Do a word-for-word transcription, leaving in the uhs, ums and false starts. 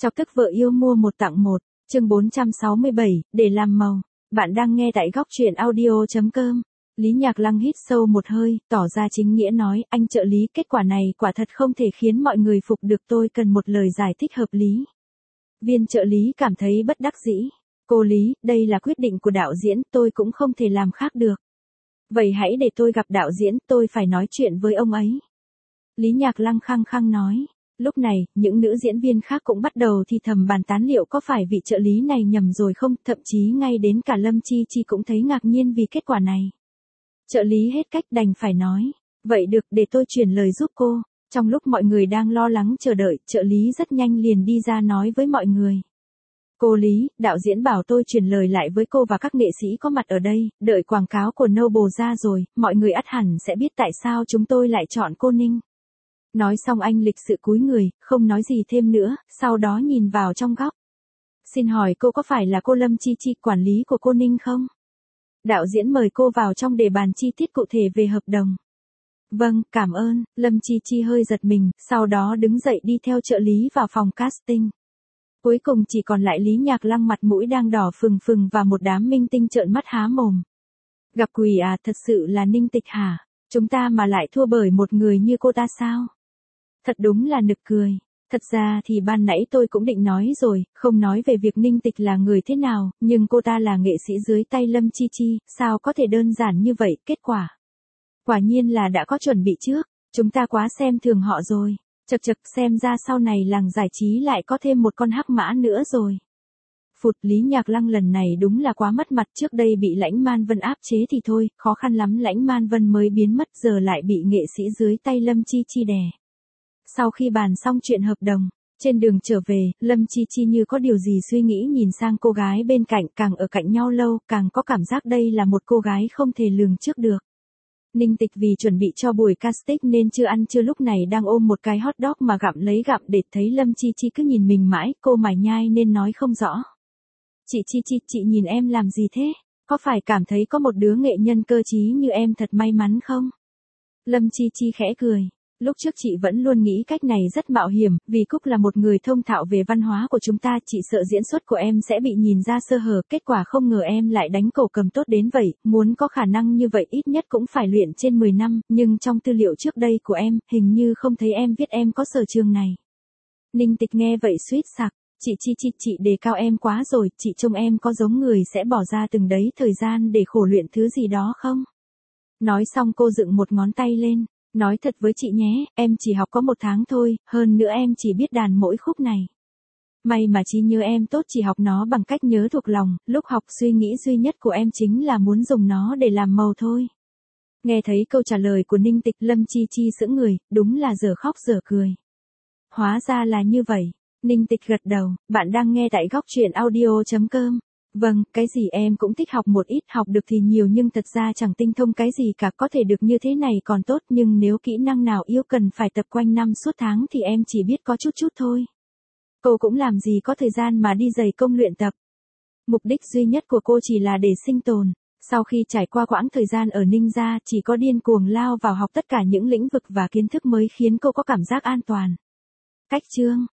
Chọc tức vợ yêu mua một tặng một, chương bốn trăm sáu mươi bảy, để làm màu. Bạn đang nghe tại góc truyện audio.com. Lý Nhạc Lăng hít sâu một hơi, tỏ ra chính nghĩa nói, anh trợ lý, kết quả này quả thật không thể khiến mọi người phục được, tôi cần một lời giải thích hợp lý. Viên trợ lý cảm thấy bất đắc dĩ. Cô Lý, đây là quyết định của đạo diễn, tôi cũng không thể làm khác được. Vậy hãy để tôi gặp đạo diễn, tôi phải nói chuyện với ông ấy. Lý Nhạc Lăng khăng khăng nói. Lúc này, những nữ diễn viên khác cũng bắt đầu thì thầm bàn tán liệu có phải vị trợ lý này nhầm rồi không, thậm chí ngay đến cả Lâm Chi Chi cũng thấy ngạc nhiên vì kết quả này. Trợ lý hết cách đành phải nói, vậy được, để tôi truyền lời giúp cô. Trong lúc mọi người đang lo lắng chờ đợi, trợ lý rất nhanh liền đi ra nói với mọi người. Cô Lý, đạo diễn bảo tôi truyền lời lại với cô và các nghệ sĩ có mặt ở đây, đợi quảng cáo của Noble ra rồi, mọi người ắt hẳn sẽ biết tại sao chúng tôi lại chọn cô Ninh. Nói xong anh lịch sự cúi người, không nói gì thêm nữa, sau đó nhìn vào trong góc. Xin hỏi cô có phải là cô Lâm Chi Chi, quản lý của cô Ninh không? Đạo diễn mời cô vào trong để bàn chi tiết cụ thể về hợp đồng. Vâng, cảm ơn, Lâm Chi Chi hơi giật mình, sau đó đứng dậy đi theo trợ lý vào phòng casting. Cuối cùng chỉ còn lại Lý Nhạc Lăng mặt mũi đang đỏ phừng phừng và một đám minh tinh trợn mắt há mồm. Gặp quỷ à, thật sự là Ninh Tịch hả? Chúng ta mà lại thua bởi một người như cô ta sao? Thật đúng là nực cười. Thật ra thì ban nãy tôi cũng định nói rồi, không nói về việc Ninh Tịch là người thế nào, nhưng cô ta là nghệ sĩ dưới tay Lâm Chi Chi, sao có thể đơn giản như vậy, kết quả. Quả nhiên là đã có chuẩn bị trước, chúng ta quá xem thường họ rồi, chật chật xem ra sau này làng giải trí lại có thêm một con hắc mã nữa rồi. Phụt, Lý Nhạc Lăng lần này đúng là quá mất mặt, trước đây bị Lãnh Man Vân áp chế thì thôi, khó khăn lắm Lãnh Man Vân mới biến mất, giờ lại bị nghệ sĩ dưới tay Lâm Chi Chi đè. Sau khi bàn xong chuyện hợp đồng, trên đường trở về, Lâm Chi Chi như có điều gì suy nghĩ nhìn sang cô gái bên cạnh, càng ở cạnh nhau lâu, càng có cảm giác đây là một cô gái không thể lường trước được. Ninh Tịch vì chuẩn bị cho buổi casting nên chưa ăn trưa, lúc này đang ôm một cái hot dog mà gặm lấy gặm để thấy Lâm Chi Chi cứ nhìn mình mãi, cô mải nhai nên nói không rõ. Chị Chi Chi, chị nhìn em làm gì thế? Có phải cảm thấy có một đứa nghệ nhân cơ trí như em thật may mắn không? Lâm Chi Chi khẽ cười. Lúc trước chị vẫn luôn nghĩ cách này rất mạo hiểm, vì Cúc là một người thông thạo về văn hóa của chúng ta, chị sợ diễn xuất của em sẽ bị nhìn ra sơ hở, kết quả không ngờ em lại đánh cổ cầm tốt đến vậy, muốn có khả năng như vậy ít nhất cũng phải luyện trên mười năm, nhưng trong tư liệu trước đây của em, hình như không thấy em viết em có sở trường này. Ninh Tịch nghe vậy suýt sặc, chị Chi Chi, chị đề cao em quá rồi, chị trông em có giống người sẽ bỏ ra từng đấy thời gian để khổ luyện thứ gì đó không? Nói xong cô dựng một ngón tay lên. Nói thật với chị nhé, em chỉ học có một tháng thôi, hơn nữa em chỉ biết đàn mỗi khúc này. May mà trí nhớ em tốt, chỉ học nó bằng cách nhớ thuộc lòng, lúc học suy nghĩ duy nhất của em chính là muốn dùng nó để làm màu thôi. Nghe thấy câu trả lời của Ninh Tịch, Lâm Chi Chi sững người, đúng là dở khóc dở cười. Hóa ra là như vậy, Ninh Tịch gật đầu, bạn đang nghe tại góc truyện audio.com. Vâng, cái gì em cũng thích học một ít, học được thì nhiều nhưng thật ra chẳng tinh thông cái gì cả, có thể được như thế này còn tốt, nhưng nếu kỹ năng nào yêu cần phải tập quanh năm suốt tháng thì em chỉ biết có chút chút thôi. Cô cũng làm gì có thời gian mà đi dày công luyện tập. Mục đích duy nhất của cô chỉ là để sinh tồn. Sau khi trải qua quãng thời gian ở Ninh gia, chỉ có điên cuồng lao vào học tất cả những lĩnh vực và kiến thức mới khiến cô có cảm giác an toàn. Cách chương